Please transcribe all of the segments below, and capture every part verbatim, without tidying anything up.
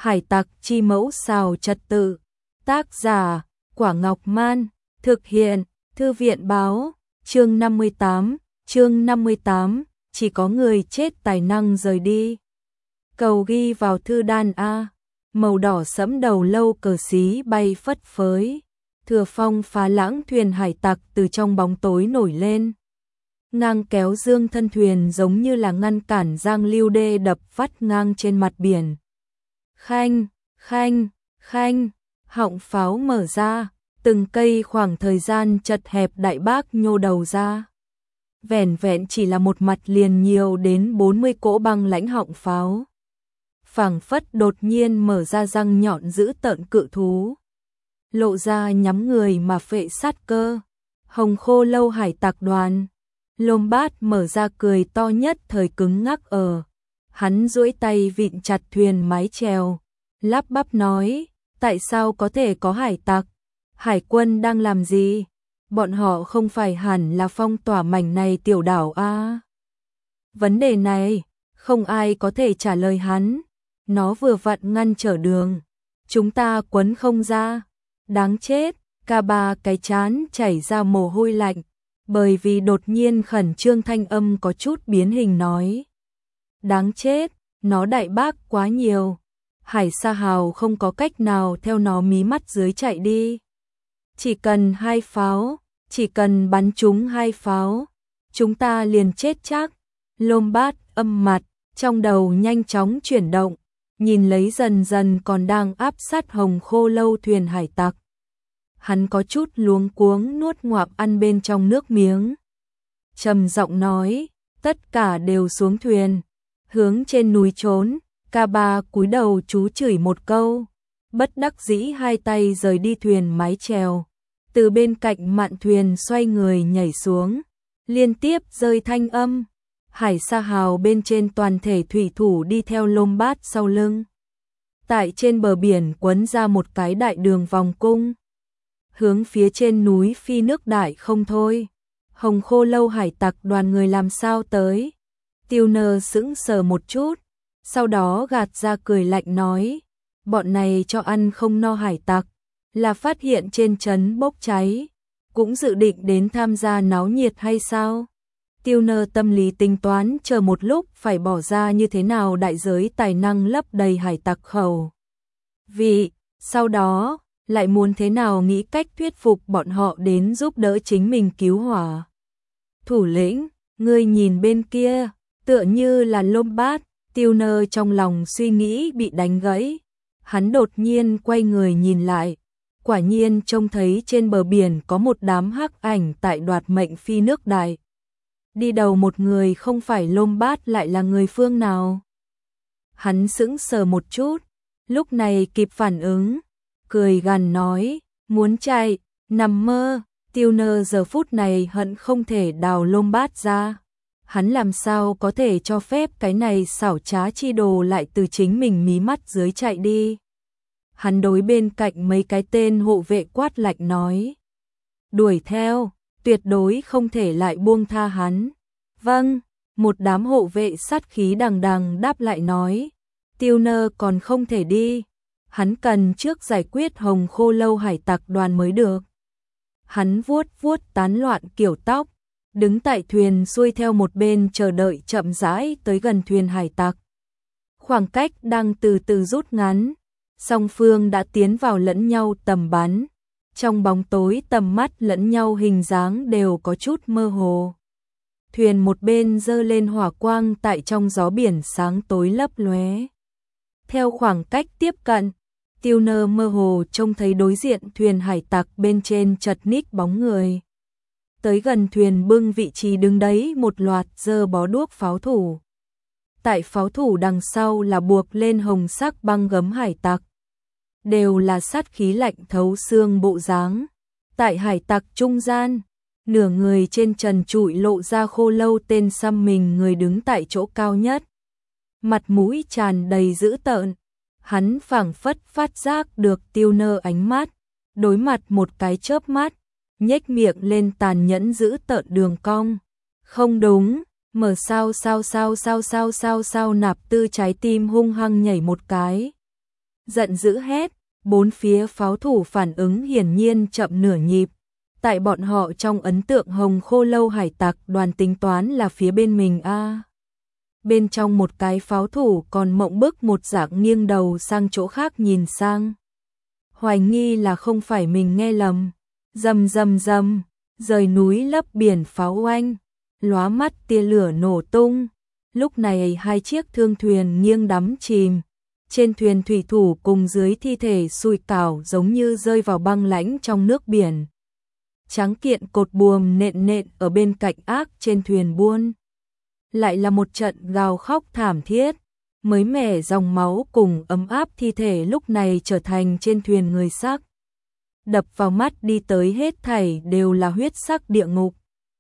Hải tặc chi mẫu xào trật tự. Tác giả, Quả Ngọc Man. Thực hiện, Thư viện báo. Chương năm mươi tám, chương năm mươi tám, chỉ có người chết tài năng rời đi. Cầu ghi vào thư đan A. Màu đỏ sẫm đầu lâu cờ xí bay phất phới. Thừa phong phá lãng thuyền hải tặc từ trong bóng tối nổi lên. Ngang kéo dương thân thuyền giống như là ngăn cản giang lưu đê đập vắt ngang trên mặt biển. Khanh, khanh, khanh, họng pháo mở ra, từng cây khoảng thời gian chật hẹp đại bác nhô đầu ra. Vẻn vẹn chỉ là một mặt liền nhiều đến bốn mươi cỗ băng lãnh họng pháo. Phảng phất đột nhiên mở ra răng nhọn giữ tợn cự thú. Lộ ra nhắm người mà phệ sát cơ. Hồng Khô Lâu hải tặc đoàn. Lôm Bát mở ra cười to nhất thời cứng ngắc ở. Hắn duỗi tay vịn chặt thuyền mái chèo. Lắp bắp nói, tại sao có thể có hải tặc? Hải quân đang làm gì? Bọn họ không phải hẳn là phong tỏa mảnh này tiểu đảo a? Vấn đề này, không ai có thể trả lời hắn. Nó vừa vặn ngăn trở đường. Chúng ta quấn không ra. Đáng chết, cả ba cái chán chảy ra mồ hôi lạnh. Bởi vì đột nhiên khẩn trương thanh âm có chút biến hình nói. Đáng chết, nó đại bác quá nhiều. Hải Sa Hào không có cách nào theo nó mí mắt dưới chạy đi. Chỉ cần hai pháo, chỉ cần bắn trúng hai pháo, chúng ta liền chết chắc. Lôm Bát âm mặt, trong đầu nhanh chóng chuyển động, nhìn lấy dần dần còn đang áp sát Hồng Khô Lâu thuyền hải tặc. Hắn có chút luống cuống nuốt ngoạp ăn bên trong nước miếng. Trầm giọng nói, tất cả đều xuống thuyền, hướng trên núi trốn. Ca Ba cúi đầu chú chửi một câu, bất đắc dĩ hai tay rời đi thuyền mái chèo. Từ bên cạnh mạn thuyền xoay người nhảy xuống, liên tiếp rơi thanh âm. Hải Sa Hào bên trên toàn thể thủy thủ đi theo Lôm Bát sau lưng. Tại trên bờ biển quấn ra một cái đại đường vòng cung. Hướng phía trên núi phi nước đại không thôi. Hồng Khô Lâu hải tặc đoàn người làm sao tới? Tiêu Nơ sững sờ một chút, sau đó gạt ra cười lạnh nói, bọn này cho ăn không no hải tặc, là phát hiện trên trấn bốc cháy, cũng dự định đến tham gia náo nhiệt hay sao? Tiêu Nơ tâm lý tính toán chờ một lúc phải bỏ ra như thế nào đại giới tài năng lấp đầy hải tặc khẩu. Vì, sau đó, lại muốn thế nào nghĩ cách thuyết phục bọn họ đến giúp đỡ chính mình cứu hỏa. Thủ lĩnh, ngươi nhìn bên kia, tựa như là Lôm Bát. Tiêu Nơ trong lòng suy nghĩ bị đánh gãy. Hắn đột nhiên quay người nhìn lại. Quả nhiên trông thấy trên bờ biển có một đám hắc ảnh tại đoạt mệnh phi nước đại. Đi đầu một người không phải Lôm Bát lại là người phương nào? Hắn sững sờ một chút, lúc này kịp phản ứng, cười gằn nói, muốn chạy, nằm mơ. Tiêu Nơ giờ phút này hận không thể đào Lôm Bát ra. Hắn làm sao có thể cho phép cái này xảo trá chi đồ lại từ chính mình mí mắt dưới chạy đi. Hắn đối bên cạnh mấy cái tên hộ vệ quát lạnh nói. Đuổi theo, tuyệt đối không thể lại buông tha hắn. Vâng, một đám hộ vệ sát khí đằng đằng đáp lại nói. Tiêu Nơ còn không thể đi. Hắn cần trước giải quyết Hồng Khô Lâu hải tặc đoàn mới được. Hắn vuốt vuốt tán loạn kiểu tóc. Đứng tại thuyền xuôi theo một bên chờ đợi chậm rãi tới gần thuyền hải tặc. Khoảng cách đang từ từ rút ngắn, song phương đã tiến vào lẫn nhau tầm bắn. Trong bóng tối tầm mắt lẫn nhau hình dáng đều có chút mơ hồ. Thuyền một bên giơ lên hỏa quang tại trong gió biển sáng tối lấp lóe. Theo khoảng cách tiếp cận, Tiêu Nơ mơ hồ trông thấy đối diện thuyền hải tặc bên trên chật ních bóng người. Tới gần thuyền bưng vị trí đứng đấy một loạt dơ bó đuốc pháo thủ. Tại pháo thủ đằng sau là buộc lên hồng sắc băng gấm hải tặc. Đều là sát khí lạnh thấu xương bộ dáng. Tại hải tặc trung gian, nửa người trên trần trụi lộ ra Khô Lâu tên xăm mình người đứng tại chỗ cao nhất. Mặt mũi tràn đầy dữ tợn. Hắn phảng phất phát giác được Tiêu Nơ ánh mắt. Đối mặt một cái chớp mắt. Nhếch miệng lên tàn nhẫn giữ tợn đường cong. Không đúng, mở sao sao sao sao sao sao sao nạp tư trái tim hung hăng nhảy một cái. giận dữ hét, bốn phía pháo thủ phản ứng hiển nhiên chậm nửa nhịp. Tại bọn họ trong ấn tượng Hồng Khô Lâu hải tặc đoàn tính toán là phía bên mình a. À. Bên trong một cái pháo thủ còn mộng bức một dạng nghiêng đầu sang chỗ khác nhìn sang. Hoài nghi là không phải mình nghe lầm. Rầm rầm rầm, rời núi lấp biển pháo oanh, lóa mắt tia lửa nổ tung. Lúc này hai chiếc thương thuyền nghiêng đắm chìm. Trên thuyền thủy thủ cùng dưới thi thể sùi cảo giống như rơi vào băng lãnh trong nước biển. Tráng kiện cột buồm nện nện ở bên cạnh ác trên thuyền buôn. Lại là một trận gào khóc thảm thiết, mới mẻ dòng máu cùng ấm áp thi thể lúc này trở thành trên thuyền người xác. Đập vào mắt đi tới hết thảy đều là huyết sắc địa ngục.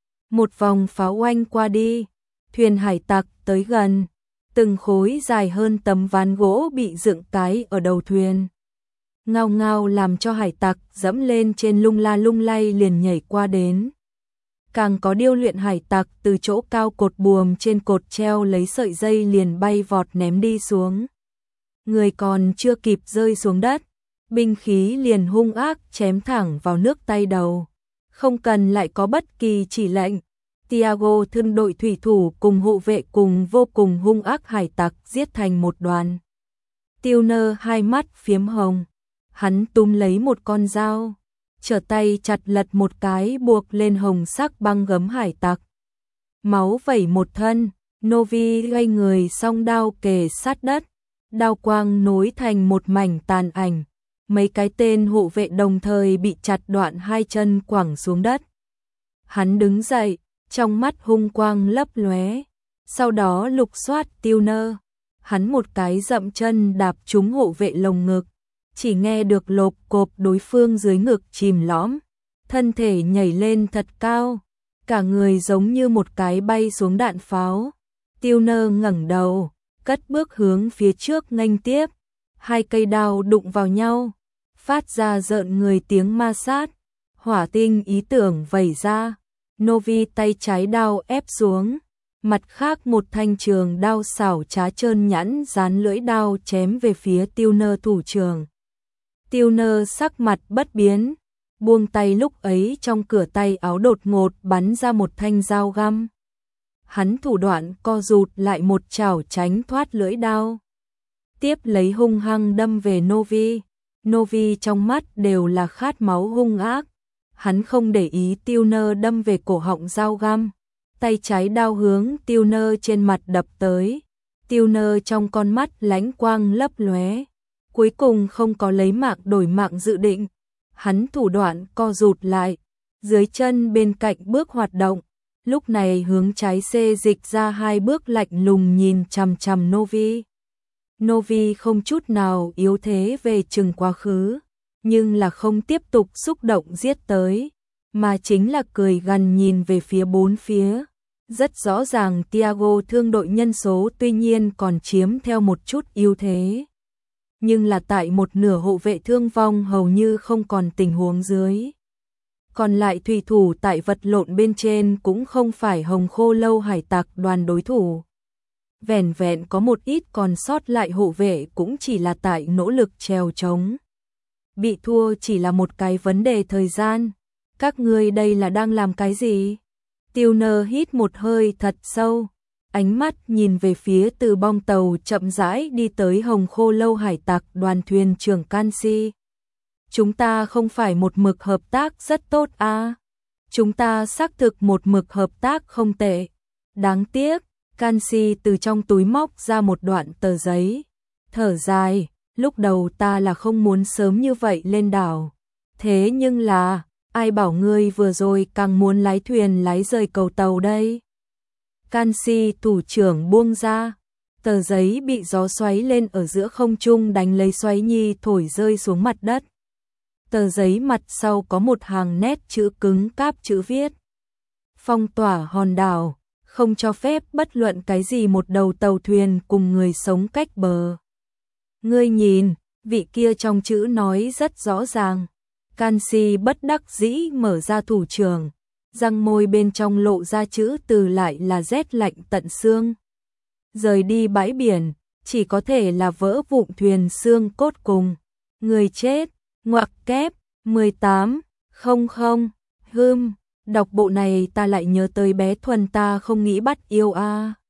Một vòng pháo oanh qua đi, thuyền hải tặc tới gần, từng khối dài hơn tấm ván gỗ bị dựng cái ở đầu thuyền. Ngao ngao làm cho hải tặc dẫm lên trên lung la lung lay liền nhảy qua đến. Càng có điêu luyện hải tặc từ chỗ cao cột buồm trên cột treo lấy sợi dây liền bay vọt ném đi xuống. Người còn chưa kịp rơi xuống đất, binh khí liền hung ác chém thẳng vào nước tay đầu. Không cần lại có bất kỳ chỉ lệnh, Tiago thân đội thủy thủ cùng hộ vệ cùng vô cùng hung ác hải tặc giết thành một đoàn. Tiêu-nơ hai mắt phiếm hồng, hắn túm lấy một con dao, trở tay chặt lật một cái buộc lên hồng sắc băng gấm hải tặc. Máu vẩy một thân, Novi gây người song đao kề sát đất, đao quang nối thành một mảnh tàn ảnh. Mấy cái tên hộ vệ đồng thời bị chặt đoạn hai chân quẳng xuống đất. Hắn đứng dậy, trong mắt hung quang lấp lóe, sau đó lục soát Tiêu-nơ. Hắn một cái dậm chân đạp trúng hộ vệ lồng ngực, chỉ nghe được lộp cộp đối phương dưới ngực chìm lõm, thân thể nhảy lên thật cao, cả người giống như một cái bay xuống đạn pháo. Tiêu-nơ ngẩng đầu, cất bước hướng phía trước nghênh tiếp, hai cây đao đụng vào nhau, phát ra rợn người tiếng ma sát, hỏa tinh ý tưởng vẩy ra. Novi tay trái đao ép xuống, mặt khác một thanh trường đao xảo trá trơn nhẵn dán lưỡi đao chém về phía Tiêu-nơ thủ trưởng. Tiêu-nơ sắc mặt bất biến, buông tay, lúc ấy trong cửa tay áo đột ngột bắn ra một thanh dao găm. Hắn thủ đoạn co rụt lại một chảo tránh thoát lưỡi đao, tiếp lấy hung hăng đâm về Novi. Novi trong mắt đều là khát máu hung ác. Hắn không để ý Tiêu-nơ đâm về cổ họng dao găm, tay trái đao hướng Tiêu-nơ trên mặt đập tới. Tiêu-nơ trong con mắt lánh quang lấp lóe, cuối cùng không có lấy mạng đổi mạng dự định. Hắn thủ đoạn co rụt lại, dưới chân bên cạnh bước hoạt động, lúc này hướng trái xê dịch ra hai bước lạnh lùng nhìn chằm chằm Novi. Novi không chút nào yếu thế về chừng quá khứ, nhưng là không tiếp tục xúc động giết tới, mà chính là cười gằn nhìn về phía bốn phía. Rất rõ ràng Tiago thương đội nhân số tuy nhiên còn chiếm theo một chút ưu thế, nhưng là tại một nửa hộ vệ thương vong hầu như không còn tình huống dưới. Còn lại thủy thủ tại vật lộn bên trên cũng không phải Hồng Khô Lâu hải tặc đoàn đối thủ. Vẻn vẹn có một ít còn sót lại hộ vệ cũng chỉ là tại nỗ lực trèo trống. Bị thua chỉ là một cái vấn đề thời gian. Các ngươi đây là đang làm cái gì? Tiêu-nơ hít một hơi thật sâu, ánh mắt nhìn về phía từ bong tàu chậm rãi đi tới Hồng Khô Lâu hải tặc đoàn thuyền trưởng Canxi. Chúng ta không phải một mực hợp tác rất tốt à? Chúng ta xác thực một mực hợp tác không tệ. Đáng tiếc, Canxi từ trong túi móc ra một đoạn tờ giấy, thở dài, lúc đầu ta là không muốn sớm như vậy lên đảo. Thế nhưng là, ai bảo ngươi vừa rồi càng muốn lái thuyền lái rời cầu tàu đây? Canxi thủ trưởng buông ra, tờ giấy bị gió xoáy lên ở giữa không trung đánh lấy xoáy nhi thổi rơi xuống mặt đất. Tờ giấy mặt sau có một hàng nét chữ cứng cáp chữ viết: phong tỏa hòn đảo, không cho phép bất luận cái gì một đầu tàu thuyền cùng người sống cách bờ. Ngươi nhìn, vị kia trong chữ nói rất rõ ràng. Canxi bất đắc dĩ mở ra thủ trưởng, răng môi bên trong lộ ra chữ từ lại là rét lạnh tận xương. Rời đi bãi biển, chỉ có thể là vỡ vụn thuyền xương cốt cùng. Người chết, ngoặc kép, mười tám, không không, hưm, đọc bộ này ta lại nhớ tới bé Thuần ta không nghĩ bắt yêu a.